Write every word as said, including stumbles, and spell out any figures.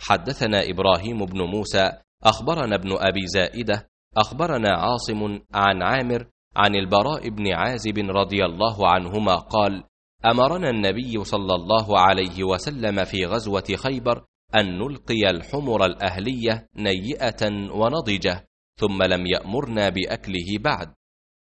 حدثنا إبراهيم بن موسى أخبرنا ابن أبي زائدة أخبرنا عاصم عن عامر عن البراء بن عازب رضي الله عنهما قال: أمرنا النبي صلى الله عليه وسلم في غزوة خيبر أن نلقي الحمر الأهلية نيئة ونضجة، ثم لم يأمرنا بأكله بعد،